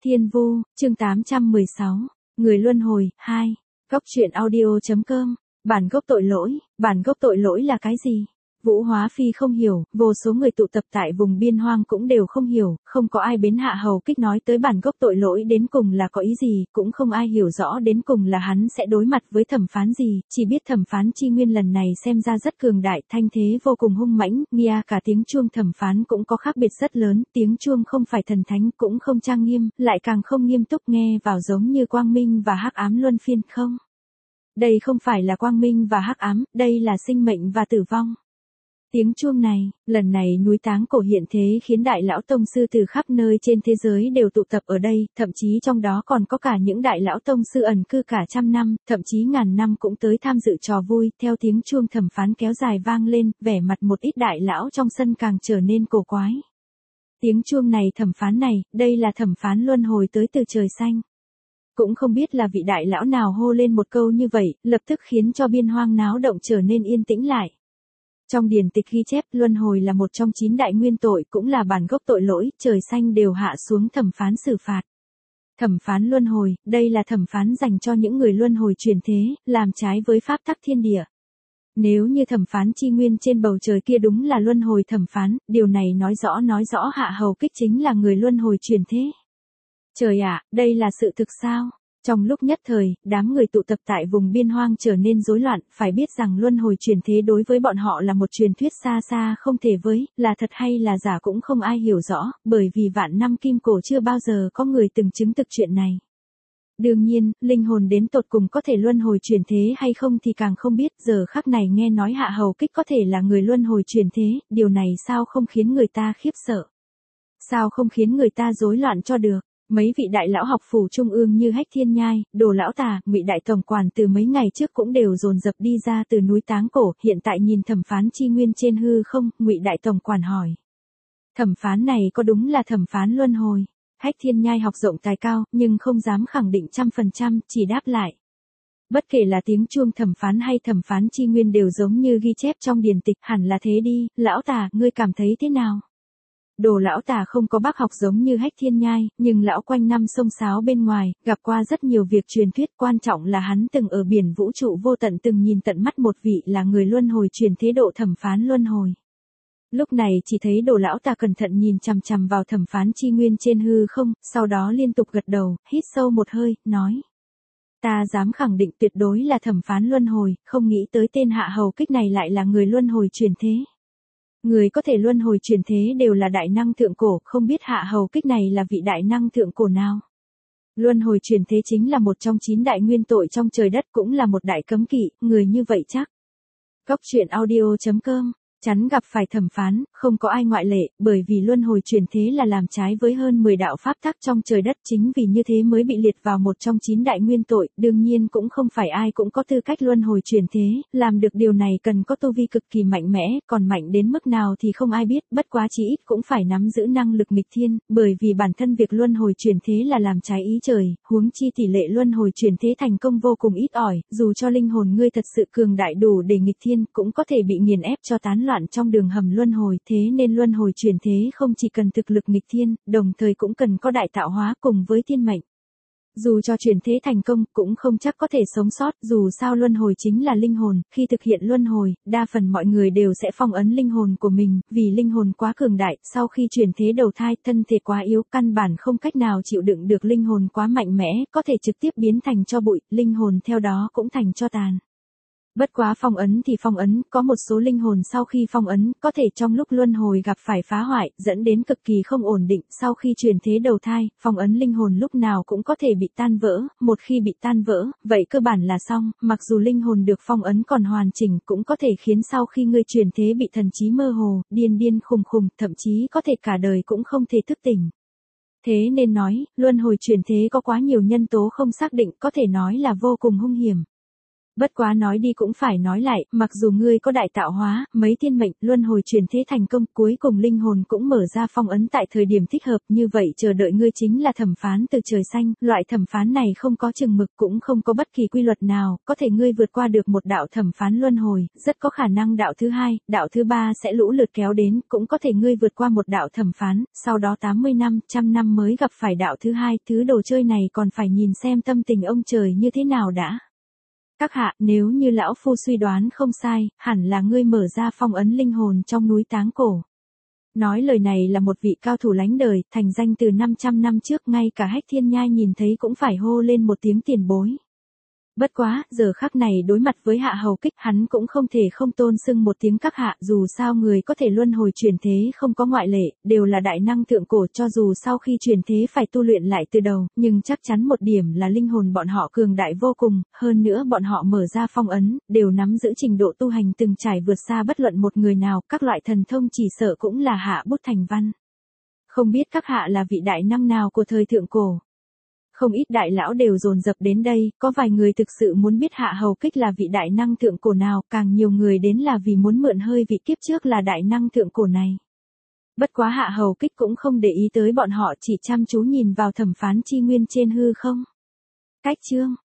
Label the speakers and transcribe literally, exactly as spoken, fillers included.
Speaker 1: Thiên Vu, chương tám trăm mười sáu, Người Luân Hồi, hai. Góc truyện audio.com. Bản gốc tội lỗi, bản gốc tội lỗi là cái gì? Vũ Hóa Phi không hiểu, vô số người tụ tập tại vùng biên hoang cũng đều không hiểu, không có ai bến hạ hầu kích nói tới bản gốc tội lỗi đến cùng là có ý gì, cũng không ai hiểu rõ đến cùng là hắn sẽ đối mặt với thẩm phán gì, chỉ biết thẩm phán chi nguyên lần này xem ra rất cường đại, thanh thế vô cùng hung mãnh, nghe cả tiếng chuông thẩm phán cũng có khác biệt rất lớn, tiếng chuông không phải thần thánh cũng không trang nghiêm, lại càng không nghiêm túc, nghe vào giống như quang minh và hắc ám luân phiên không? Đây không phải là quang minh và hắc ám, đây là sinh mệnh và tử vong. Tiếng chuông này, lần này núi Táng Cổ hiện thế khiến đại lão tông sư từ khắp nơi trên thế giới đều tụ tập ở đây, thậm chí trong đó còn có cả những đại lão tông sư ẩn cư cả trăm năm, thậm chí ngàn năm cũng tới tham dự trò vui, theo tiếng chuông thẩm phán kéo dài vang lên, vẻ mặt một ít đại lão trong sân càng trở nên cổ quái. Tiếng chuông này thẩm phán này, đây là thẩm phán luân hồi tới từ trời xanh. Cũng không biết là vị đại lão nào hô lên một câu như vậy, lập tức khiến cho biên hoang náo động trở nên yên tĩnh lại. Trong điển tịch ghi chép, luân hồi là một trong chín đại nguyên tội, cũng là bản gốc tội lỗi, trời xanh đều hạ xuống thẩm phán xử phạt. Thẩm phán luân hồi, đây là thẩm phán dành cho những người luân hồi truyền thế, làm trái với pháp tắc thiên địa. Nếu như thẩm phán chi nguyên trên bầu trời kia đúng là luân hồi thẩm phán, điều này nói rõ nói rõ hạ hầu kích chính là người luân hồi truyền thế. Trời ạ, đây là sự thực sao? Trong lúc nhất thời, đám người tụ tập tại vùng biên hoang trở nên rối loạn, phải biết rằng luân hồi truyền thế đối với bọn họ là một truyền thuyết xa xa không thể với, là thật hay là giả cũng không ai hiểu rõ, bởi vì vạn năm kim cổ chưa bao giờ có người từng chứng thực chuyện này. Đương nhiên, linh hồn đến tột cùng có thể luân hồi truyền thế hay không thì càng không biết, giờ khắc này nghe nói hạ hầu kích có thể là người luân hồi truyền thế, điều này sao không khiến người ta khiếp sợ? Sao không khiến người ta rối loạn cho được? Mấy vị đại lão học phủ trung ương như Hách Thiên Nhai, Đồ lão tà, Ngụy đại tổng quản từ mấy ngày trước cũng đều dồn dập đi ra từ núi Táng Cổ, hiện tại nhìn thẩm phán chi nguyên trên hư không, Ngụy đại tổng quản hỏi: "Thẩm phán này có đúng là thẩm phán luân hồi?" Hách Thiên Nhai học rộng tài cao, nhưng không dám khẳng định trăm phần trăm, chỉ đáp lại: "Bất kể là tiếng chuông thẩm phán hay thẩm phán chi nguyên đều giống như ghi chép trong điển tịch, hẳn là thế đi, lão tà, ngươi cảm thấy thế nào?" Đồ lão tà không có bác học giống như Hách Thiên Nhai, nhưng lão quanh năm sông sáo bên ngoài, gặp qua rất nhiều việc truyền thuyết, quan trọng là hắn từng ở biển vũ trụ vô tận từng nhìn tận mắt một vị là người luân hồi truyền thế độ thẩm phán luân hồi. Lúc này chỉ thấy đồ lão tà cẩn thận nhìn chằm chằm vào thẩm phán chi nguyên trên hư không, sau đó liên tục gật đầu, hít sâu một hơi, nói: "Ta dám khẳng định tuyệt đối là thẩm phán luân hồi, không nghĩ tới tên hạ hầu kích này lại là người luân hồi truyền thế. Người có thể luân hồi truyền thế đều là đại năng thượng cổ, không biết hạ hầu kích này là vị đại năng thượng cổ nào. Luân hồi truyền thế chính là một trong chín đại nguyên tội trong trời đất, cũng là một đại cấm kỵ, người như vậy chắc." Góc truyện audio.com. Chắn gặp phải thẩm phán, không có ai ngoại lệ, bởi vì luân hồi truyền thế là làm trái với hơn mười đạo pháp tắc trong trời đất, chính vì như thế mới bị liệt vào một trong chín đại nguyên tội, đương nhiên cũng không phải ai cũng có tư cách luân hồi truyền thế, làm được điều này cần có tu vi cực kỳ mạnh mẽ, còn mạnh đến mức nào thì không ai biết, bất quá chí ít cũng phải nắm giữ năng lực nghịch thiên, bởi vì bản thân việc luân hồi truyền thế là làm trái ý trời, huống chi tỷ lệ luân hồi truyền thế thành công vô cùng ít ỏi, dù cho linh hồn ngươi thật sự cường đại đủ để nghịch thiên, cũng có thể bị nghiền ép cho tán loạn trong đường hầm luân hồi, thế nên luân hồi truyền thế không chỉ cần thực lực nghịch thiên, đồng thời cũng cần có đại tạo hóa cùng với thiên mệnh. Dù cho truyền thế thành công, cũng không chắc có thể sống sót, dù sao luân hồi chính là linh hồn, khi thực hiện luân hồi, đa phần mọi người đều sẽ phong ấn linh hồn của mình, vì linh hồn quá cường đại, sau khi truyền thế đầu thai, thân thể quá yếu, căn bản không cách nào chịu đựng được linh hồn quá mạnh mẽ, có thể trực tiếp biến thành tro bụi, linh hồn theo đó cũng thành tro tàn. Bất quá phong ấn thì phong ấn, có một số linh hồn sau khi phong ấn, có thể trong lúc luân hồi gặp phải phá hoại, dẫn đến cực kỳ không ổn định, sau khi truyền thế đầu thai, phong ấn linh hồn lúc nào cũng có thể bị tan vỡ, một khi bị tan vỡ, vậy cơ bản là xong, mặc dù linh hồn được phong ấn còn hoàn chỉnh, cũng có thể khiến sau khi ngươi truyền thế bị thần trí mơ hồ, điên điên khùng khùng, thậm chí có thể cả đời cũng không thể thức tỉnh. Thế nên nói, luân hồi truyền thế có quá nhiều nhân tố không xác định, có thể nói là vô cùng hung hiểm. Bất quá nói đi cũng phải nói lại, mặc dù ngươi có đại tạo hóa, mấy thiên mệnh, luân hồi chuyển thế thành công, cuối cùng linh hồn cũng mở ra phong ấn tại thời điểm thích hợp, như vậy chờ đợi ngươi chính là thẩm phán từ trời xanh, loại thẩm phán này không có chừng mực cũng không có bất kỳ quy luật nào, có thể ngươi vượt qua được một đạo thẩm phán luân hồi, rất có khả năng đạo thứ hai, đạo thứ ba sẽ lũ lượt kéo đến, cũng có thể ngươi vượt qua một đạo thẩm phán, sau đó tám mươi năm, trăm năm mới gặp phải đạo thứ hai, thứ đồ chơi này còn phải nhìn xem tâm tình ông trời như thế nào đã. Các hạ, nếu như lão phu suy đoán không sai, hẳn là ngươi mở ra phong ấn linh hồn trong núi Táng Cổ. Nói lời này là một vị cao thủ lánh đời, thành danh từ năm trăm năm trước, ngay cả Hách Thiên Nhai nhìn thấy cũng phải hô lên một tiếng tiền bối. Bất quá, giờ khắc này đối mặt với Hạ Hầu Kích, hắn cũng không thể không tôn xưng một tiếng các hạ, dù sao người có thể luân hồi chuyển thế không có ngoại lệ, đều là đại năng thượng cổ, cho dù sau khi chuyển thế phải tu luyện lại từ đầu, nhưng chắc chắn một điểm là linh hồn bọn họ cường đại vô cùng, hơn nữa bọn họ mở ra phong ấn, đều nắm giữ trình độ tu hành từng trải vượt xa bất luận một người nào, các loại thần thông chỉ sợ cũng là hạ bút thành văn. Không biết các hạ là vị đại năng nào của thời thượng cổ? Không ít đại lão đều dồn dập đến đây, có vài người thực sự muốn biết Hạ Hầu Kích là vị đại năng thượng cổ nào, càng nhiều người đến là vì muốn mượn hơi vị kiếp trước là đại năng thượng cổ này. Bất quá Hạ Hầu Kích cũng không để ý tới bọn họ, chỉ chăm chú nhìn vào thẩm phán chi nguyên trên hư không. Cách chương